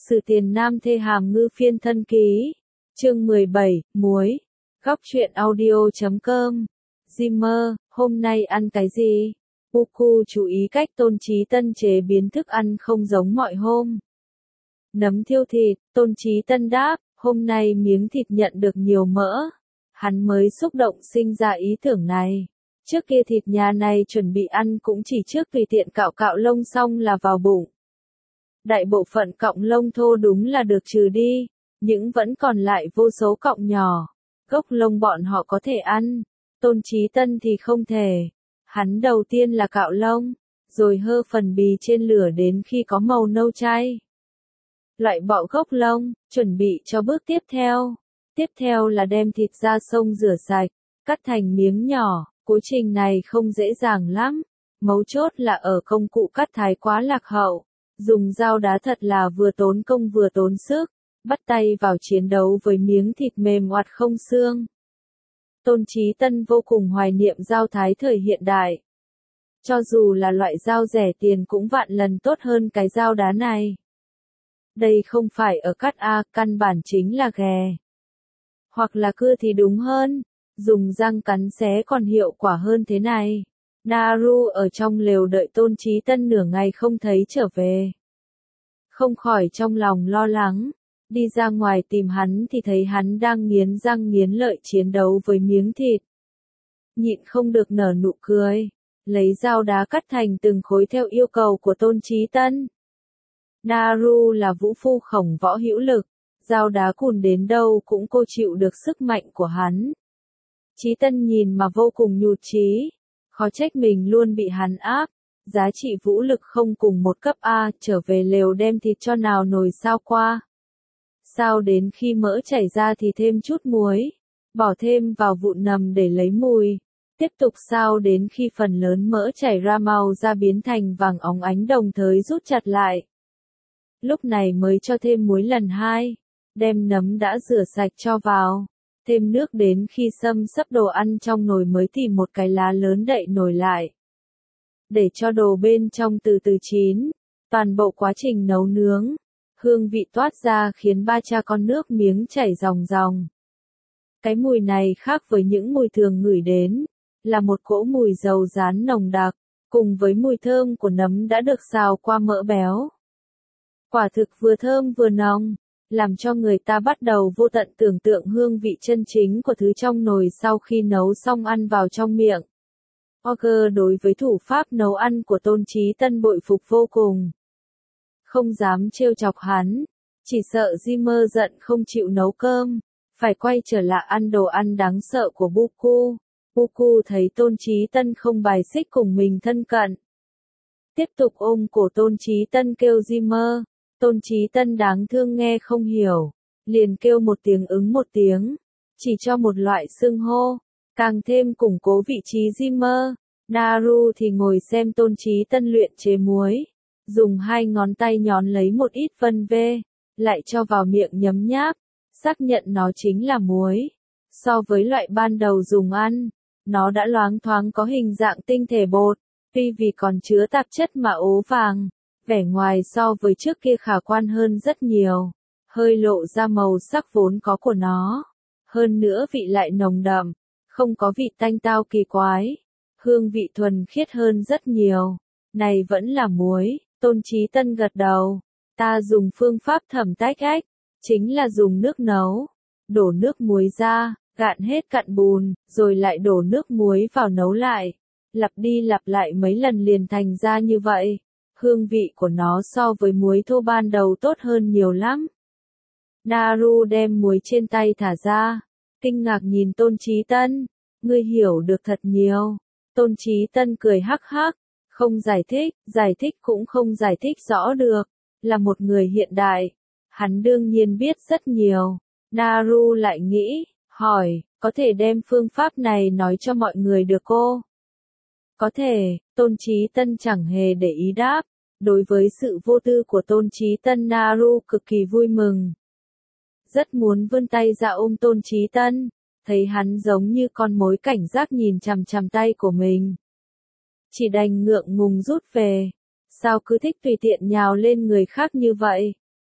Sử Tiền Nam Thê Hàm Ngư Phiên Thân Ký. Chương 17, Muối. Góc truyện audio.com. Zimmer, hôm nay ăn cái gì? Buku chú ý cách Tôn Chí Tân chế biến thức ăn không giống mọi hôm. Nấm thiêu thịt, Tôn Chí Tân đáp, hôm nay miếng thịt nhận được nhiều mỡ. Hắn mới xúc động sinh ra ý tưởng này. Trước kia thịt nhà này chuẩn bị ăn cũng chỉ trước tùy tiện cạo cạo lông xong là vào bụng. Đại bộ phận cọng lông thô đúng là được trừ đi, nhưng vẫn còn lại vô số cọng nhỏ. Gốc lông bọn họ có thể ăn, Tôn Chí Tân thì không thể. Hắn đầu tiên là cạo lông, rồi hơ phần bì trên lửa đến khi có màu nâu chai. Loại bỏ gốc lông, chuẩn bị cho bước tiếp theo. Tiếp theo là đem thịt ra xông rửa sạch, cắt thành miếng nhỏ. Quá trình này không dễ dàng lắm. Mấu chốt là ở công cụ cắt thái quá lạc hậu. Dùng dao đá thật là vừa tốn công vừa tốn sức. Bắt tay vào chiến đấu với miếng thịt mềm oặt không xương. Tôn Chí Tân vô cùng hoài niệm dao thái thời hiện đại. Cho dù là loại dao rẻ tiền cũng vạn lần tốt hơn cái dao đá này. Đây không phải ở cắt A, căn bản chính là ghè. Hoặc là cưa thì đúng hơn. Dùng răng cắn xé còn hiệu quả hơn thế này. Naru ở trong lều đợi Tôn Chí Tân nửa ngày không thấy trở về. Không khỏi trong lòng lo lắng. Đi ra ngoài tìm hắn thì thấy hắn đang nghiến răng nghiến lợi chiến đấu với miếng thịt. Nhịn không được nở nụ cười. Lấy dao đá cắt thành từng khối theo yêu cầu của Tôn Chí Tân. Naru là vũ phu khổng võ hữu lực. Dao đá cùn đến đâu cũng cô chịu được sức mạnh của hắn. Chí Tân nhìn mà vô cùng nhụt chí. Khó trách mình luôn bị hắn áp. Giá trị vũ lực không cùng một cấp A, trở về lều đem thịt cho nào nồi sao qua. Sao đến khi mỡ chảy ra thì thêm chút muối. Bỏ thêm vào vụn nầm để lấy mùi. Tiếp tục sao đến khi phần lớn mỡ chảy ra màu da biến thành vàng óng ánh đồng thời rút chặt lại. Lúc này mới cho thêm muối lần hai. Đem nấm đã rửa sạch cho vào. Thêm nước đến khi xâm xấp đồ ăn trong nồi mới tìm một cái lá lớn đậy nồi lại. Để cho đồ bên trong từ từ chín. Toàn bộ quá trình nấu nướng. Hương vị toát ra khiến ba cha con nước miếng chảy ròng ròng. Cái mùi này khác với những mùi thường ngửi đến. Là một cỗ mùi dầu rán nồng đặc. Cùng với mùi thơm của nấm đã được xào qua mỡ béo. Quả thực vừa thơm vừa nồng. Làm cho người ta bắt đầu vô tận tưởng tượng hương vị chân chính của thứ trong nồi sau khi nấu xong ăn vào trong miệng. Ogre đối với thủ pháp nấu ăn của Tôn Chí Tân bội phục vô cùng. Không dám trêu chọc hắn, chỉ sợ Zimmer giận không chịu nấu cơm, phải quay trở lại ăn đồ ăn đáng sợ của Buku. Buku thấy Tôn Chí Tân không bài xích cùng mình thân cận. Tiếp tục ôm cổ Tôn Chí Tân kêu Zimmer. Tôn Chí Tân đáng thương nghe không hiểu, liền kêu một tiếng ứng một tiếng, chỉ cho một loại xưng hô, càng thêm củng cố vị trí Zimmer. Naru thì ngồi xem Tôn Chí Tân luyện chế muối, dùng hai ngón tay nhón lấy một ít vân vê, lại cho vào miệng nhấm nháp, xác nhận nó chính là muối. So với loại ban đầu dùng ăn, nó đã loáng thoáng có hình dạng tinh thể bột, tuy vì còn chứa tạp chất mà ố vàng. Vẻ ngoài so với trước kia khả quan hơn rất nhiều, hơi lộ ra màu sắc vốn có của nó. Hơn nữa vị lại nồng đậm, không có vị tanh tao kỳ quái, hương vị thuần khiết hơn rất nhiều. Này vẫn là muối, Tôn Chí Tân gật đầu. Ta dùng phương pháp thẩm tách ách, chính là dùng nước nấu, đổ nước muối ra, gạn hết cặn bùn, rồi lại đổ nước muối vào nấu lại, lặp đi lặp lại mấy lần liền thành ra như vậy. Hương vị của nó so với muối thô ban đầu tốt hơn nhiều lắm. Naru đem muối trên tay thả ra, kinh ngạc nhìn Tôn Chí Tân, ngươi hiểu được thật nhiều. Tôn Chí Tân cười hắc hắc, không giải thích cũng không giải thích rõ được, là một người hiện đại, hắn đương nhiên biết rất nhiều. Naru lại nghĩ, hỏi, có thể đem phương pháp này nói cho mọi người được cô? Có thể, Tôn Chí Tân chẳng hề để ý đáp. Đối với sự vô tư của Tôn Chí Tân, Naru cực kỳ vui mừng. Rất muốn vươn tay ra ôm Tôn Chí Tân, thấy hắn giống như con mối cảnh giác nhìn chằm chằm tay của mình. Chỉ đành ngượng ngùng rút về. Sao cứ thích tùy tiện nhào lên người khác như vậy?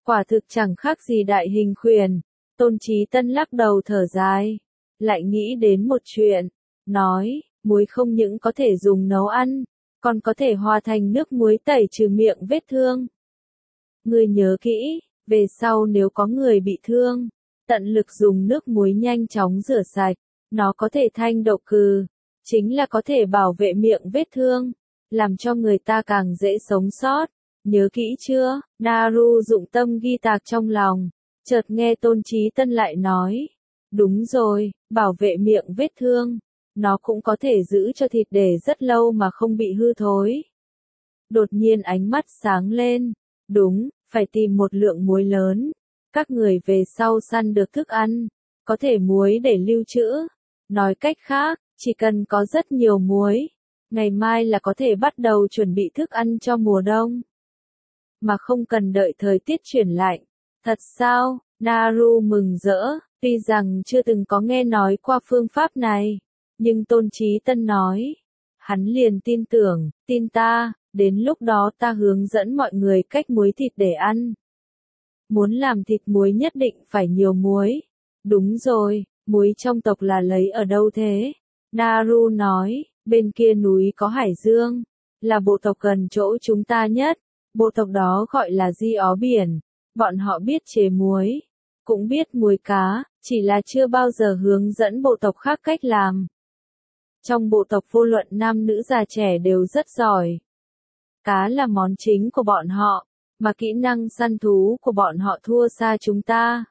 Quả thực chẳng khác gì đại hình khuyển. Tôn Chí Tân lắc đầu thở dài, lại nghĩ đến một chuyện, nói, muối không những có thể dùng nấu ăn, còn có thể hòa thành nước muối tẩy trừ miệng vết thương. Ngươi nhớ kỹ, về sau nếu có người bị thương, tận lực dùng nước muối nhanh chóng rửa sạch, nó có thể thanh độc cừ, chính là có thể bảo vệ miệng vết thương, làm cho người ta càng dễ sống sót. Nhớ kỹ chưa? Naru dụng tâm ghi tạc trong lòng, chợt nghe Tôn Chí Tân lại nói, đúng rồi, bảo vệ miệng vết thương, nó cũng có thể giữ cho thịt để rất lâu mà không bị hư thối. Đột nhiên ánh mắt sáng lên, đúng, phải tìm một lượng muối lớn, các người về sau săn được thức ăn, có thể muối để lưu trữ. Nói cách khác, chỉ cần có rất nhiều muối, ngày mai là có thể bắt đầu chuẩn bị thức ăn cho mùa đông. Mà không cần đợi thời tiết chuyển lạnh. Thật sao? Naru mừng rỡ, tuy rằng chưa từng có nghe nói qua phương pháp này, nhưng Tôn Chí Tân nói, hắn liền tin tưởng, tin ta, đến lúc đó ta hướng dẫn mọi người cách muối thịt để ăn. Muốn làm thịt muối nhất định phải nhiều muối. Đúng rồi, muối trong tộc là lấy ở đâu thế? Naru nói, bên kia núi có hải dương, là bộ tộc gần chỗ chúng ta nhất. Bộ tộc đó gọi là Di Ó Biển, bọn họ biết chế muối, cũng biết muối cá, chỉ là chưa bao giờ hướng dẫn bộ tộc khác cách làm. Trong bộ tộc vô luận nam nữ già trẻ đều rất giỏi. Cá là món chính của bọn họ, mà kỹ năng săn thú của bọn họ thua xa chúng ta.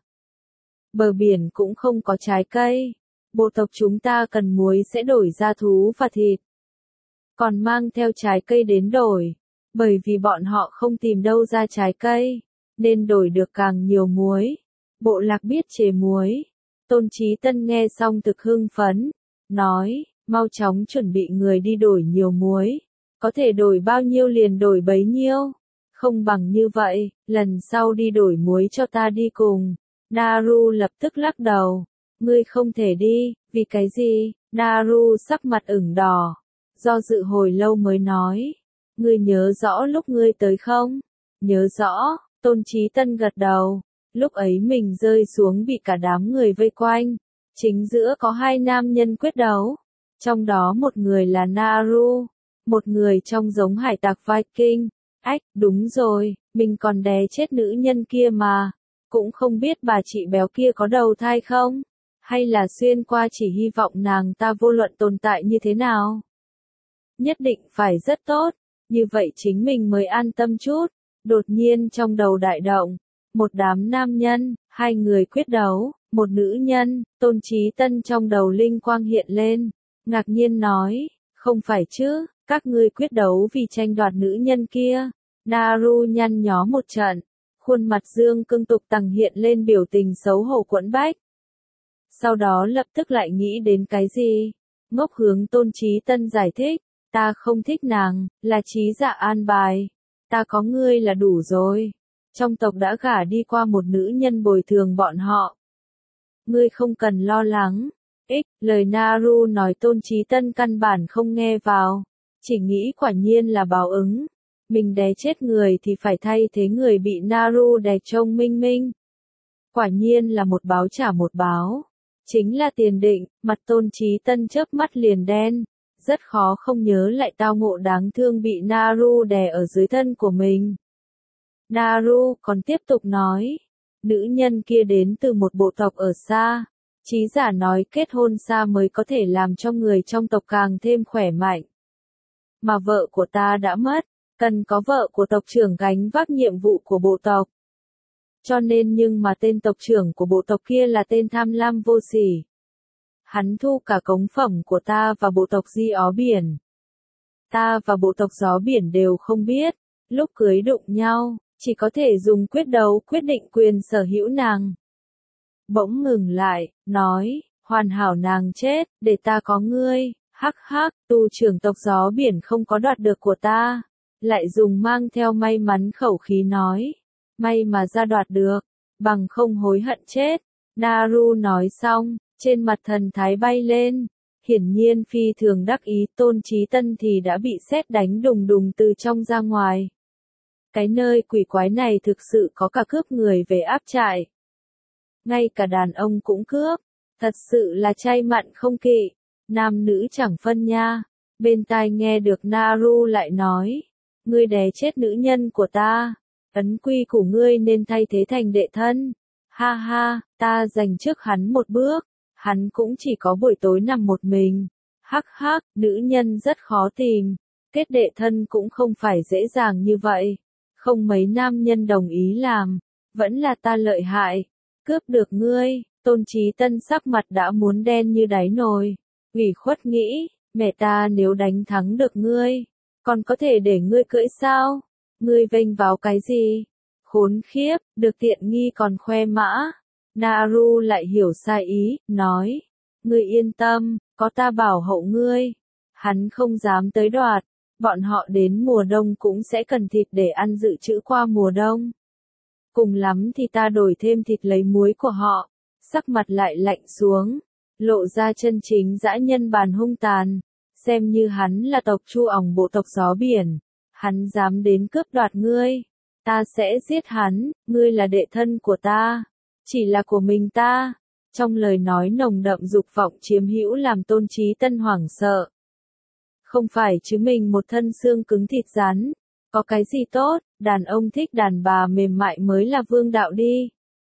Bờ biển cũng không có trái cây, bộ tộc chúng ta cần muối sẽ đổi ra thú và thịt. Còn mang theo trái cây đến đổi. Bởi vì bọn họ không tìm đâu ra trái cây, nên đổi được càng nhiều muối. Bộ lạc biết chế muối. Tôn Chí Tân nghe xong thực hưng phấn, nói, mau chóng chuẩn bị người đi đổi nhiều muối. Có thể đổi bao nhiêu liền đổi bấy nhiêu. Không bằng như vậy, lần sau đi đổi muối cho ta đi cùng. Naru lập tức lắc đầu. Ngươi không thể đi, vì cái gì? Naru sắc mặt ửng đỏ. Do dự hồi lâu mới nói. Ngươi nhớ rõ lúc ngươi tới không? Nhớ rõ, Tôn Chí Tân gật đầu. Lúc ấy mình rơi xuống bị cả đám người vây quanh. Chính giữa có hai nam nhân quyết đấu. Trong đó một người là Naru, một người trông giống hải tặc Viking. Ách, đúng rồi, mình còn đè chết nữ nhân kia mà. Cũng không biết bà chị béo kia có đầu thai không? Hay là xuyên qua chỉ hy vọng nàng ta vô luận tồn tại như thế nào? Nhất định phải rất tốt. Như vậy chính mình mới an tâm chút. Đột nhiên trong đầu đại động, một đám nam nhân, hai người quyết đấu, một nữ nhân. Tôn Chí Tân trong đầu linh quang hiện lên, ngạc nhiên nói, không phải chứ, các ngươi quyết đấu vì tranh đoạt nữ nhân kia. Naru nhăn nhó một trận, khuôn mặt dương cương tục tằng hiện lên biểu tình xấu hổ quẫn bách. Sau đó lập tức lại nghĩ đến cái gì? Ngốc hướng Tôn Chí Tân giải thích. Ta không thích nàng, là trí dạ an bài. Ta có ngươi là đủ rồi. Trong tộc đã gả đi qua một nữ nhân bồi thường bọn họ. Ngươi không cần lo lắng. Lời Naru nói Tôn Chí Tân căn bản không nghe vào. Chỉ nghĩ quả nhiên là báo ứng. Mình đè chết người thì phải thay thế người bị Naru đè trông minh minh. Quả nhiên là một báo trả một báo. Chính là tiền định, mặt Tôn Chí Tân chớp mắt liền đen. Rất khó không nhớ lại tao ngộ đáng thương bị Naru đè ở dưới thân của mình. Naru còn tiếp tục nói, nữ nhân kia đến từ một bộ tộc ở xa. Chí giả nói kết hôn xa mới có thể làm cho người trong tộc càng thêm khỏe mạnh. Mà vợ của ta đã mất, cần có vợ của tộc trưởng gánh vác nhiệm vụ của bộ tộc. Cho nên nhưng mà tên tộc trưởng của bộ tộc kia là tên tham lam vô sỉ. Hắn thu cả cống phẩm của ta và bộ tộc Di Ó Biển. Ta và bộ tộc Gió Biển đều không biết, lúc cưới đụng nhau, chỉ có thể dùng quyết đấu quyết định quyền sở hữu nàng. Bỗng ngừng lại, nói, hoàn hảo nàng chết, để ta có ngươi, hắc hắc, tu trưởng tộc Gió Biển không có đoạt được của ta. Lại dùng mang theo may mắn khẩu khí nói, may mà ra đoạt được, bằng không hối hận chết. Naru nói xong. Trên mặt thần thái bay lên, hiển nhiên phi thường đắc ý. Tôn Chí Tân thì đã bị sét đánh đùng đùng từ trong ra ngoài. Cái nơi quỷ quái này thực sự có cả cướp người về áp trại. Ngay cả đàn ông cũng cướp. Thật sự là chay mặn không kỵ. Nam nữ chẳng phân nha. Bên tai nghe được Naru lại nói. Ngươi đè chết nữ nhân của ta. Ấn quy của ngươi nên thay thế thành đệ thân. Ha ha, ta giành trước hắn một bước. Hắn cũng chỉ có buổi tối nằm một mình. Hắc hắc, nữ nhân rất khó tìm. Kết đệ thân cũng không phải dễ dàng như vậy. Không mấy nam nhân đồng ý làm. Vẫn là ta lợi hại. Cướp được ngươi. Tôn Chí Tân sắc mặt đã muốn đen như đáy nồi. Ủy khuất nghĩ, mẹ ta nếu đánh thắng được ngươi, còn có thể để ngươi cưỡi sao? Ngươi vênh vào cái gì? Khốn khiếp, được tiện nghi còn khoe mã. Naru lại hiểu sai ý, nói. Ngươi yên tâm, có ta bảo hộ ngươi. Hắn không dám tới đoạt. Bọn họ đến mùa đông cũng sẽ cần thịt để ăn dự trữ qua mùa đông. Cùng lắm thì ta đổi thêm thịt lấy muối của họ. Sắc mặt lại lạnh xuống. Lộ ra chân chính dã nhân bản hung tàn. Xem như hắn là tộc Chu ỏng bộ tộc gió biển. Hắn dám đến cướp đoạt ngươi. Ta sẽ giết hắn, ngươi là đệ thân của ta. Chỉ là của mình ta. Trong lời nói nồng đậm dục vọng chiếm hữu làm Tôn Chí Tân hoảng sợ. Không phải chứ mình một thân xương cứng thịt rắn. Có cái gì tốt, đàn ông thích đàn bà mềm mại mới là vương đạo đi.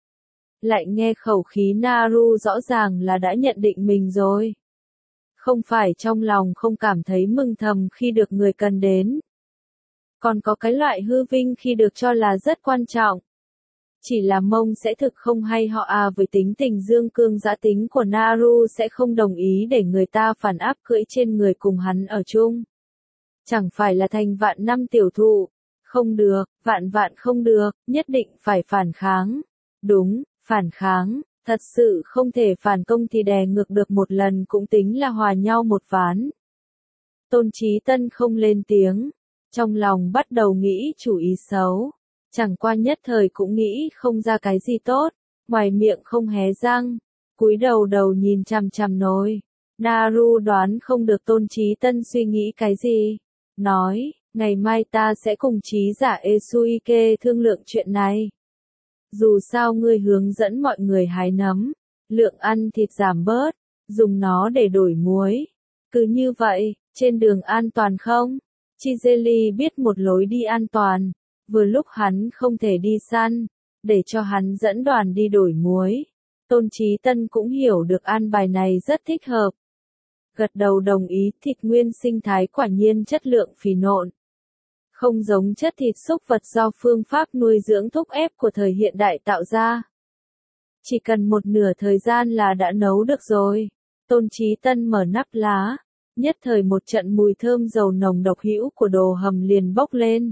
Lại nghe khẩu khí Naru rõ ràng là đã nhận định mình rồi. Không phải trong lòng không cảm thấy mừng thầm khi được người cần đến. Còn có cái loại hư vinh khi được cho là rất quan trọng. Chỉ là mông sẽ thực không hay họ với tính tình dương cương dã tính của Naru sẽ không đồng ý để người ta phản áp cưỡi trên người cùng hắn ở chung. Chẳng phải là thành vạn năm tiểu thụ. Không được, vạn không được, nhất định phải phản kháng. Đúng, phản kháng, thật sự không thể phản công thì đè ngược được một lần cũng tính là hòa nhau một ván. Tôn Chí Tân không lên tiếng. Trong lòng bắt đầu nghĩ chủ ý xấu. Chẳng qua nhất thời cũng nghĩ không ra cái gì tốt. Ngoài miệng không hé răng. Cúi đầu nhìn chằm chằm nồi. Naru đoán không được Tôn Chí Tân suy nghĩ cái gì. Nói, ngày mai ta sẽ cùng trí giả Esuike thương lượng chuyện này. Dù sao ngươi hướng dẫn mọi người hái nấm. Lượng ăn thịt giảm bớt. Dùng nó để đổi muối. Cứ như vậy, trên đường an toàn không? Chizeli biết một lối đi an toàn. Vừa lúc hắn không thể đi săn. Để cho hắn dẫn đoàn đi đổi muối. Tôn Chí Tân cũng hiểu được an bài này rất thích hợp. Gật đầu đồng ý, thịt nguyên sinh thái quả nhiên chất lượng phì nộn. Không giống chất thịt súc vật do phương pháp nuôi dưỡng thúc ép của thời hiện đại tạo ra. Chỉ cần một nửa thời gian là đã nấu được rồi. Tôn Chí Tân mở nắp lá. Nhất thời một trận mùi thơm dầu nồng độc hữu của đồ hầm liền bốc lên.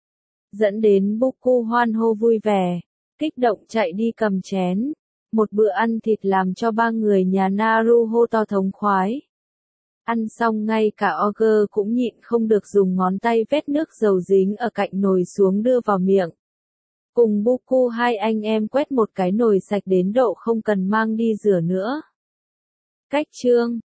Dẫn đến Buku hoan hô vui vẻ. Kích động chạy đi cầm chén. Một bữa ăn thịt làm cho ba người nhà Naru hô to thống khoái. Ăn xong ngay cả Oger cũng nhịn không được dùng ngón tay vét nước dầu dính ở cạnh nồi xuống đưa vào miệng. Cùng Buku hai anh em quét một cái nồi sạch đến độ không cần mang đi rửa nữa. Cách chương